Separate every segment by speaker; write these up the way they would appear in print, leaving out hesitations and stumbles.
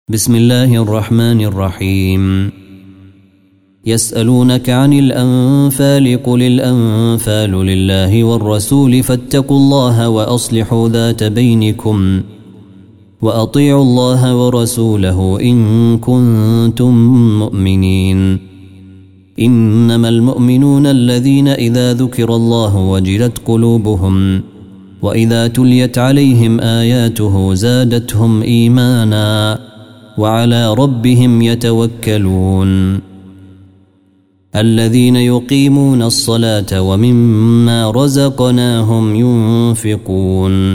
Speaker 1: بسم الله الرحمن الرحيم. يسألونك عن الأنفال قل الأنفال لله والرسول فاتقوا الله وأصلحوا ذات بينكم وأطيعوا الله ورسوله إن كنتم مؤمنين. إنما المؤمنون الذين إذا ذكر الله وجلت قلوبهم وإذا تليت عليهم آياته زادتهم إيمانا وعلى ربهم يتوكلون. الذين يقيمون الصلاة ومما رزقناهم ينفقون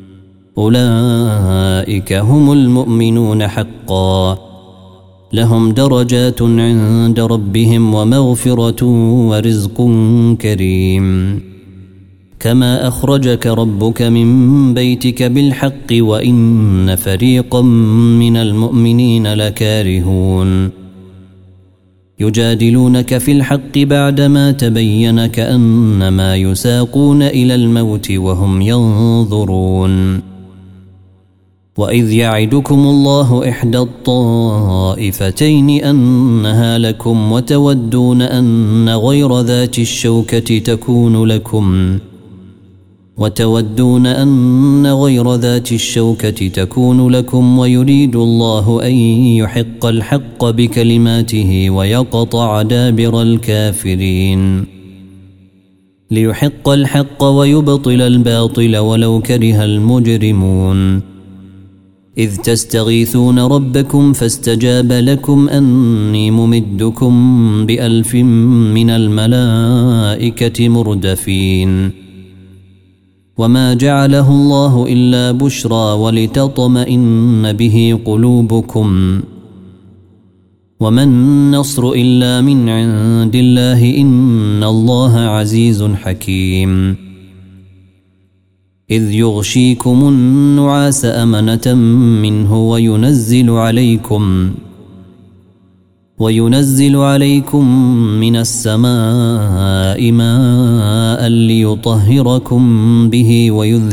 Speaker 1: أولئك هم المؤمنون حقا لهم درجات عند ربهم ومغفرة ورزق كريم. كما أخرجك ربك من بيتك بالحق وإن فريقا من المؤمنين لكارهون. يجادلونك في الحق بعدما تبين كأنما يساقون إلى الموت وهم ينظرون. وإذ يعدكم الله إحدى الطائفتين أنها لكم وتودون أن غير ذات الشوكة تكون لكم ويريد الله أن يحق الحق بكلماته ويقطع دابر الكافرين. ليحق الحق ويبطل الباطل ولو كره المجرمون. إذ تستغيثون ربكم فاستجاب لكم أني ممدكم ب1000 من الملائكة مردفين. وما جعله الله إلا بشرى ولتطمئن به قلوبكم وما النصر إلا من عند الله إن الله عزيز حكيم. إذ يغشيكم النعاس أمنة منه وينزل عليكم من السماء ماء ليطهركم به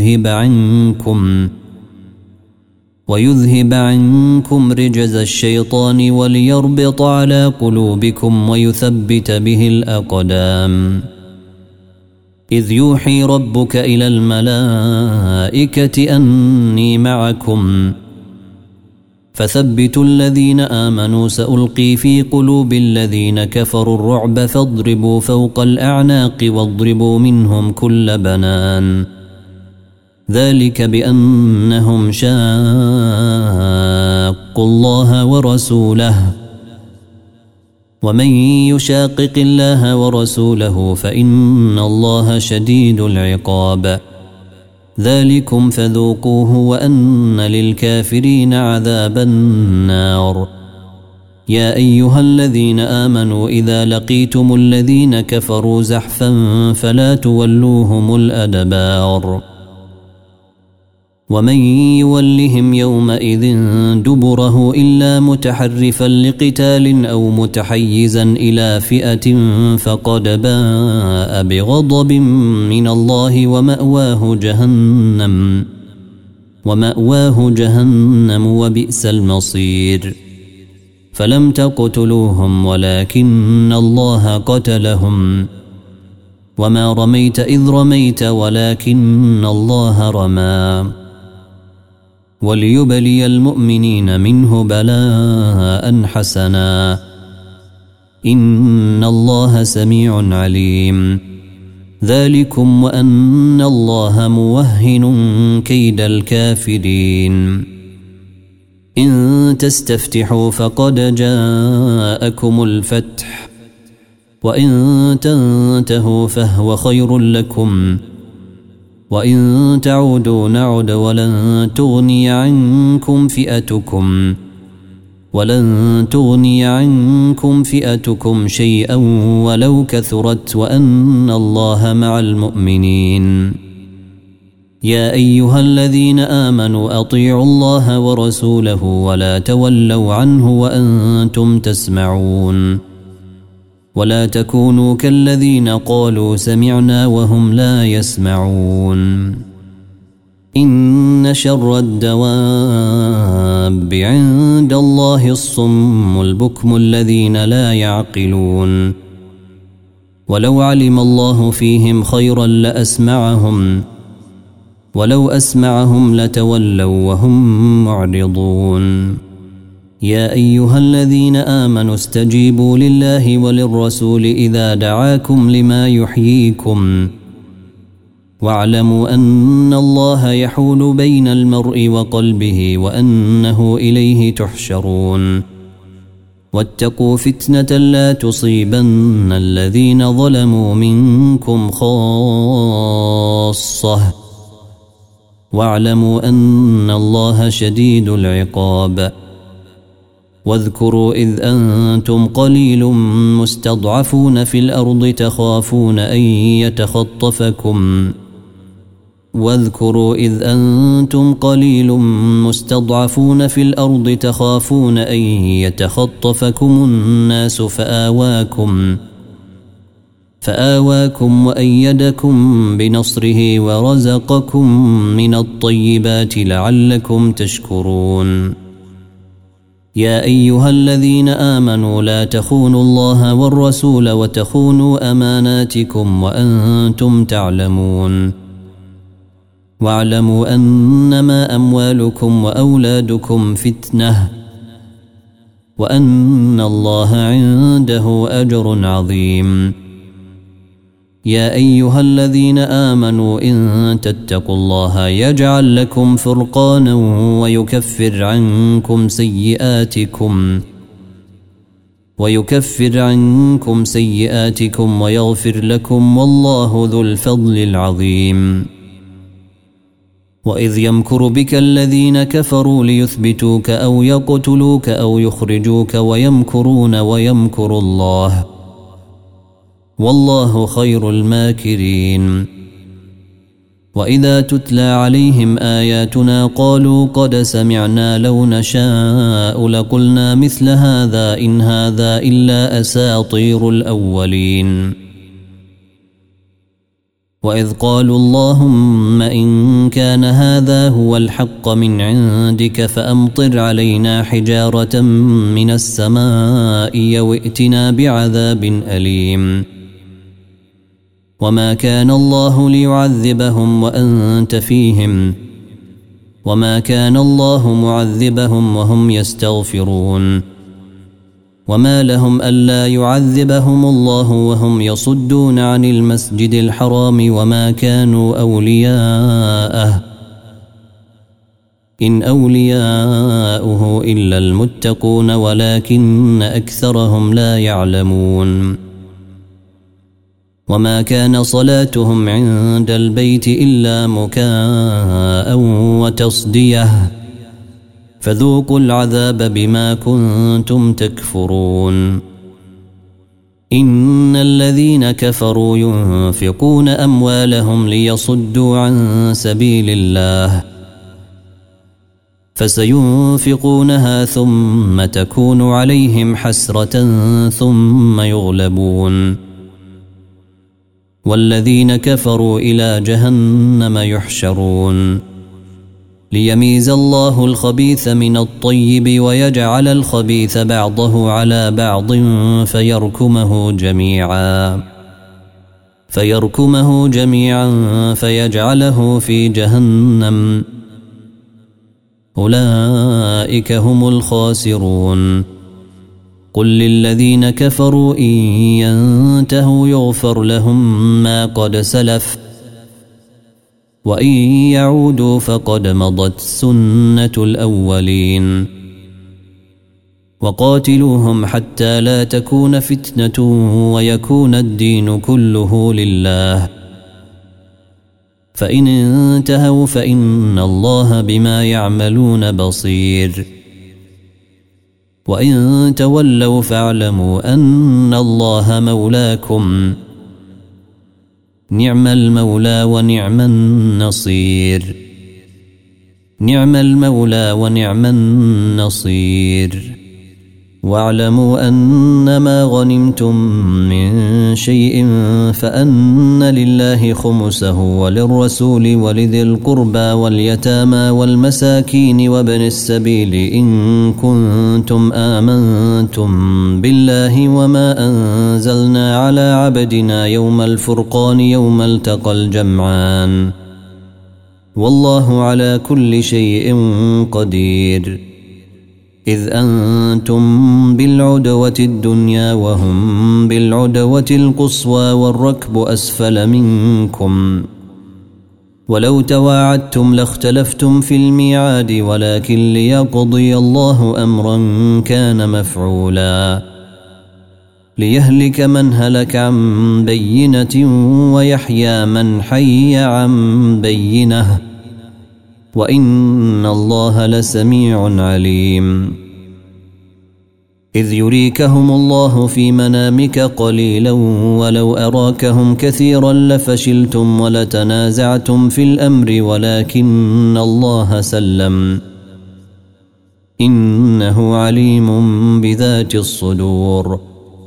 Speaker 1: ويذهب عنكم رجز الشيطان وليربط على قلوبكم ويثبت به الأقدام. إذ يوحي ربك إلى الملائكة أني معكم فثبتوا الذين آمنوا سألقي في قلوب الذين كفروا الرعب فاضربوا فوق الأعناق واضربوا منهم كل بنان. ذلك بأنهم شاقوا الله ورسوله ومن يشاقق الله ورسوله فإن الله شديد العقاب. ذلكم فذوقوه وأن للكافرين عذاب النار. يا أيها الذين آمنوا إذا لقيتم الذين كفروا زحفا فلا تولوهم الأدبار. ومن يولهم يومئذ دبره إلا متحرفا لقتال أو متحيزا إلى فئة فقد باء بغضب من الله ومأواه جهنم وبئس المصير. فلم تقتلوهم ولكن الله قتلهم وما رميت إذ رميت ولكن الله رمى. وليبلي المؤمنين منه بلاء حسنا إن الله سميع عليم. ذلكم وأن الله موهن كيد الكافرين. إن تستفتحوا فقد جاءكم الفتح وإن تنتهوا فهو خير لكم وإن تعودوا نعد ولن تغني عنكم فئتكم شيئا ولو كثرت وأن الله مع المؤمنين. يا أيها الذين آمنوا أطيعوا الله ورسوله ولا تولوا عنه وأنتم تسمعون. ولا تكونوا كالذين قالوا سمعنا وهم لا يسمعون. إن شر الدواب عند عند الله الصم البكم الذين لا يعقلون ولو علم الله فيهم خيرا لأسمعهم ولو أسمعهم لتولوا وهم معرضون يا أيها الذين آمنوا استجيبوا لله وللرسول إذا دعاكم لما يحييكم واعلموا أن الله يحول بين المرء وقلبه وأنه إليه تحشرون واتقوا فتنة لا تصيبن الذين ظلموا منكم خاصة واعلموا أن الله شديد العقاب واذكروا إذ أنتم قليل مستضعفون في الأرض تخافون أن يتخطفكم الناس فآواكم وأيدكم بنصره ورزقكم من الطيبات لعلكم تشكرون يا أيها الذين آمنوا لا تخونوا الله والرسول وتخونوا أماناتكم وأنتم تعلمون واعلموا أنما أموالكم وأولادكم فتنة وأن الله عنده أجر عظيم يا أيها الذين آمنوا إن تتقوا الله يجعل لكم فرقانا ويكفر عنكم سيئاتكم ويغفر لكم والله ذو الفضل العظيم وإذ يمكر بك الذين كفروا ليثبتوك أو يقتلوك أو يخرجوك ويمكرون ويمكر الله والله خير الماكرين وإذا تتلى عليهم آياتنا قالوا قد سمعنا لو نشاء لقلنا مثل هذا إن هذا إلا أساطير الأولين وإذ قالوا اللهم إن كان هذا هو الحق من عندك فأمطر علينا حجارة من السماء وائتنا بعذاب أليم وما كان الله ليعذبهم وأنت فيهم وما كان الله معذبهم وهم يستغفرون وما لهم ألا يعذبهم الله وهم يصدون عن المسجد الحرام وما كانوا أولياءه إن أولياؤه إلا المتقون ولكن أكثرهم لا يعلمون وما كان صلاتهم عند البيت إلا مكاء وتصدية فذوقوا العذاب بما كنتم تكفرون إن الذين كفروا ينفقون أموالهم ليصدوا عن سبيل الله فسينفقونها ثم تكون عليهم حسرة ثم يغلبون والذين كفروا إلى جهنم يحشرون ليميز الله الخبيث من الطيب ويجعل الخبيث بعضه على بعض فيركمه جميعا فيجعله في جهنم أولئك هم الخاسرون قل للذين كفروا إن ينتهوا يغفر لهم ما قد سلف وإن يعودوا فقد مضت سنة الأولين وقاتلوهم حتى لا تكون فتنة ويكون الدين كله لله فإن انتهوا فإن الله بما يعملون بصير وإن تولوا فاعلموا أن الله مولاكم نعم المولى ونعم النصير نعم المولى ونعم النصير واعلموا أنما غنمتم من شيء فأن لله خمسه وللرسول ولذي القربى واليتامى والمساكين وابن السبيل إن كنتم آمنتم بالله وما أنزلنا على عبدنا يوم الفرقان يوم التقى الجمعان والله على كل شيء قدير. إذ أنتم بالعدوة الدنيا وهم بالعدوة القصوى والركب أسفل منكم ولو تواعدتم لاختلفتم في الميعاد ولكن ليقضي الله أمرا كان مفعولا ليهلك من هلك عن بينة ويحيى من حي عن بينة وإن الله لسميع عليم. إذ يريكهم الله في منامك قليلا ولو أراكهم كثيرا لفشلتم ولتنازعتم في الأمر ولكن الله سلم إنه عليم بذات الصدور.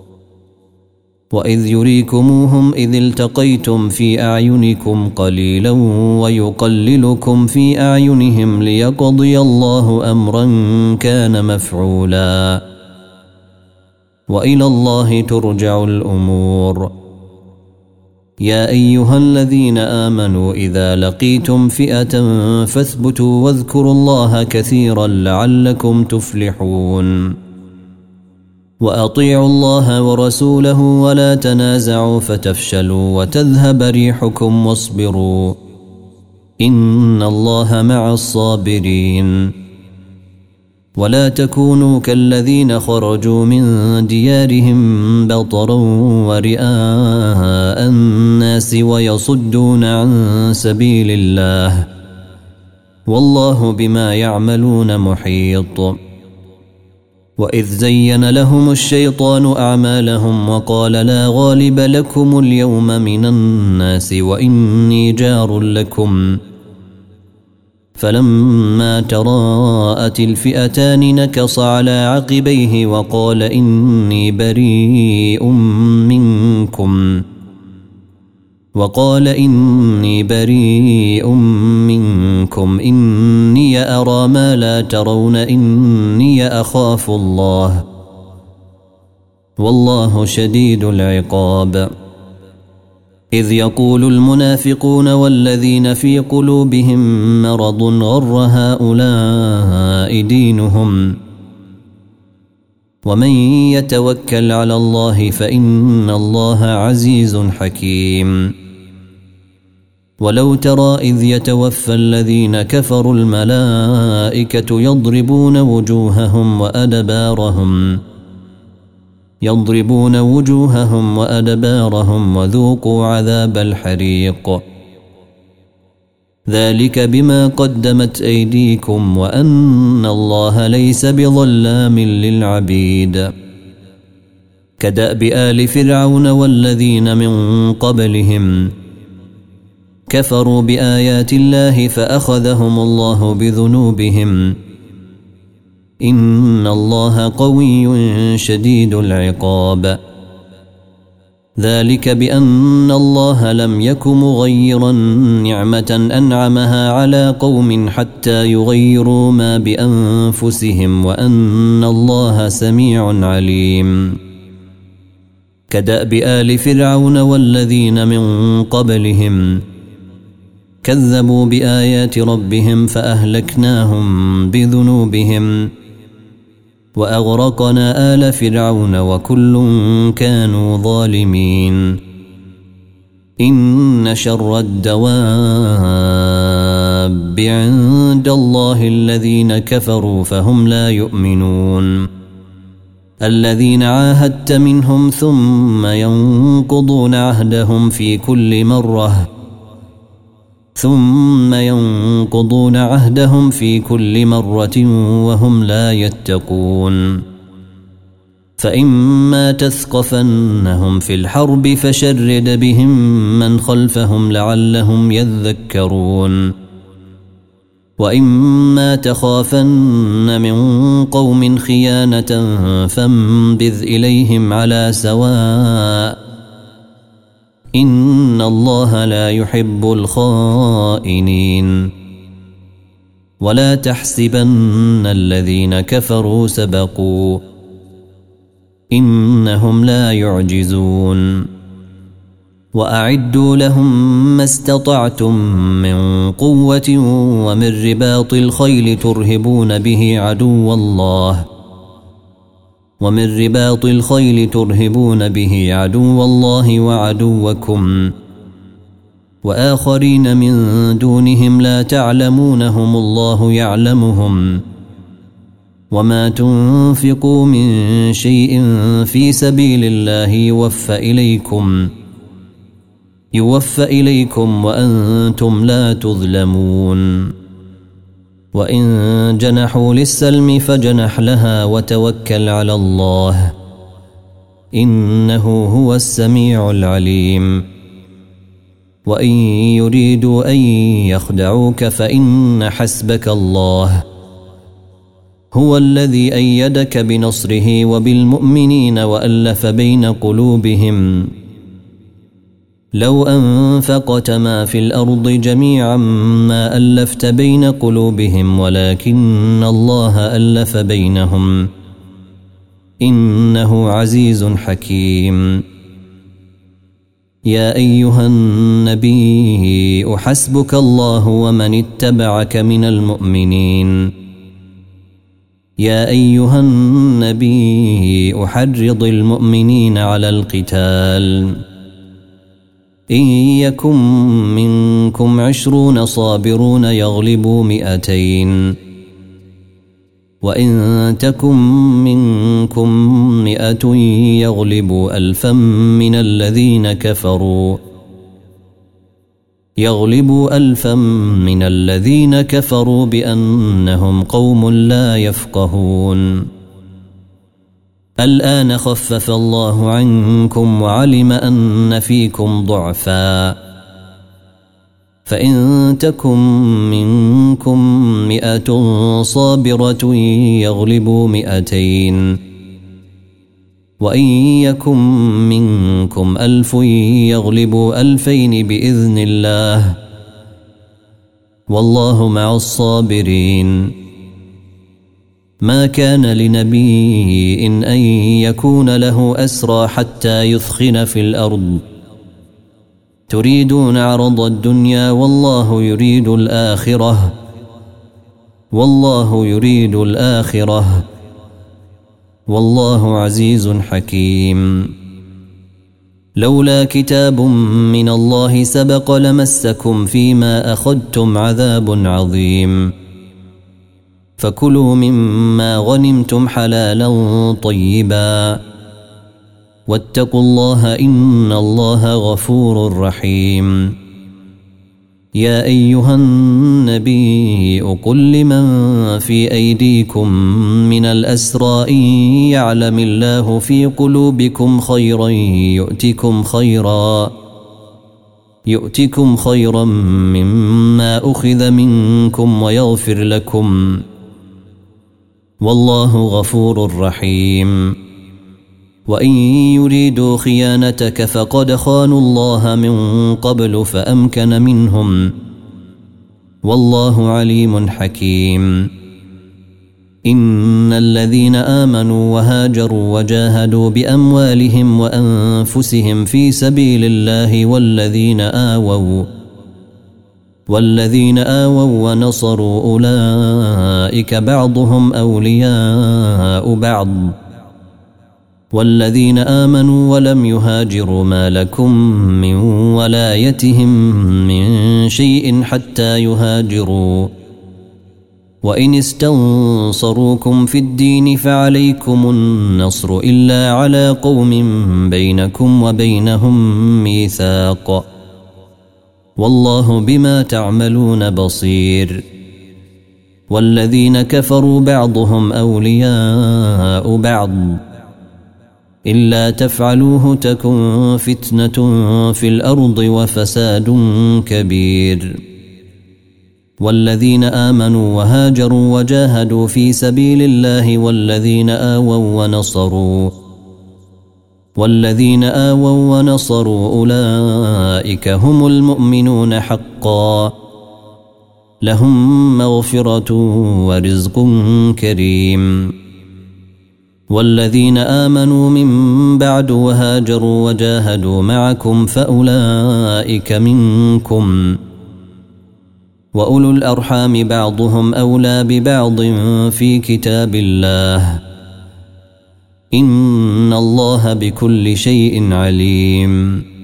Speaker 1: وإذ يريكموهم إذ التقيتم في أعينكم قليلا ويقللكم في أعينهم ليقضي الله أمرا كان مفعولا وإلى الله ترجع الأمور. يا أيها الذين آمنوا إذا لقيتم فئة فاثبتوا واذكروا الله كثيرا لعلكم تفلحون. وأطيعوا الله ورسوله ولا تنازعوا فتفشلوا وتذهب ريحكم واصبروا إن الله مع الصابرين. ولا تكونوا كالذين خرجوا من ديارهم بطرا ورئاء الناس ويصدون عن سبيل الله والله بما يعملون محيط. وإذ زين لهم الشيطان أعمالهم وقال لا غالب لكم اليوم من الناس وإني جار لكم فلما تراءت الفئتان نكص على عقبيه وقال إني بريء منكم إني أرى ما لا ترون إني أخاف الله والله شديد العقاب. إذ يقول المنافقون والذين في قلوبهم مرض غر هؤلاء دينهم ومن يتوكل على الله فإن الله عزيز حكيم. ولو ترى إذ يتوفى الذين كفروا الملائكة يضربون وجوههم وأدبارهم وذوقوا عذاب الحريق ذلك بما قدمت أيديكم وأن الله ليس بظلام للعبيد. كدأب آل فرعون والذين من قبلهم كفروا بآيات الله فأخذهم الله بذنوبهم إن الله قوي شديد العقاب. ذلك بأن الله لم يك مغيرا نعمة أنعمها على قوم حتى يغيروا ما بأنفسهم وأن الله سميع عليم. كدأب آل فرعون والذين من قبلهم كذبوا بآيات ربهم فأهلكناهم بذنوبهم وأغرقنا آل فرعون وكل كانوا ظالمين. إن شر الدواب عند الله الذين كفروا فهم لا يؤمنون. الذين عاهدت منهم ثم ينقضون عهدهم في كل مرة وهم لا يتقون. فإما تثقفنهم في الحرب فشرد بهم من خلفهم لعلهم يذكرون. وإما تخافن من قوم خيانة فانبذ إليهم على سواء إن الله لا يحب الخائنين ولا تحسبن الذين كفروا سبقوا إنهم لا يعجزون وأعدوا لهم ما استطعتم من قوة ومن رباط الخيل ترهبون به عدو الله وعدوكم وآخرين من دونهم لا تعلمونهم الله يعلمهم وما تنفقوا من شيء في سبيل الله يوفى إليكم وأنتم لا تظلمون وإن جنحوا للسلم فجنح لها وتوكل على الله إنه هو السميع العليم وإن يريدوا أن يخدعوك فإن حسبك الله هو الذي أيدك بنصره وبالمؤمنين وألف بين قلوبهم لو أنفقت ما في الأرض جميعا ما ألفت بين قلوبهم ولكن الله ألف بينهم إنه عزيز حكيم يا أيها النبي حسبك الله ومن اتبعك من المؤمنين يا أيها النبي حرض المؤمنين على القتال إن يكن منكم 20 صابرون يغلبوا 200 وإن تكن منكم 100 يغلبوا 1000 من الذين كفروا بأنهم قوم لا يفقهون الآن خفف الله عنكم وعلم أن فيكم ضعفا فإن تكن منكم 100 صابرة يغلبوا 200 وإن يكن منكم 1000 يغلبوا 2000 بإذن الله والله مع الصابرين ما كان لنبي أن يكون له أسرى حتى يثخن في الأرض تريدون عرض الدنيا والله يريد الآخرة والله عزيز حكيم لولا كتاب من الله سبق لمسكم فيما أخذتم عذاب عظيم فكلوا مما غنمتم حلالا طيبا واتقوا الله إن الله غفور رحيم يا أيها النبي قل لمن في أيديكم من الأسرى إن يعلم الله في قلوبكم خيرا يؤتكم خيرا مما أخذ منكم ويغفر لكم والله غفور رحيم وإن يريدوا خيانتك فقد خانوا الله من قبل فأمكن منهم والله عليم حكيم إن الذين آمنوا وهاجروا وجاهدوا بأموالهم وأنفسهم في سبيل الله والذين آووا ونصروا أولئك بعضهم أولياء بعض والذين آمنوا ولم يهاجروا ما لكم من ولايتهم من شيء حتى يهاجروا وإن استنصروكم في الدين فعليكم النصر إلا على قوم بينكم وبينهم ميثاق والله بما تعملون بصير والذين كفروا بعضهم أولياء بعض إلا تفعلوه تكن فتنة في الأرض وفساد كبير والذين آمنوا وهاجروا وجاهدوا في سبيل الله والذين آووا ونصروا أولئك هم المؤمنون حقا لهم مغفرة ورزق كريم. والذين آمنوا من بعد وهاجروا وجاهدوا معكم فأولئك منكم وأولو الأرحام بعضهم أولى ببعض في كتاب الله إن الله بكل شيء عليم.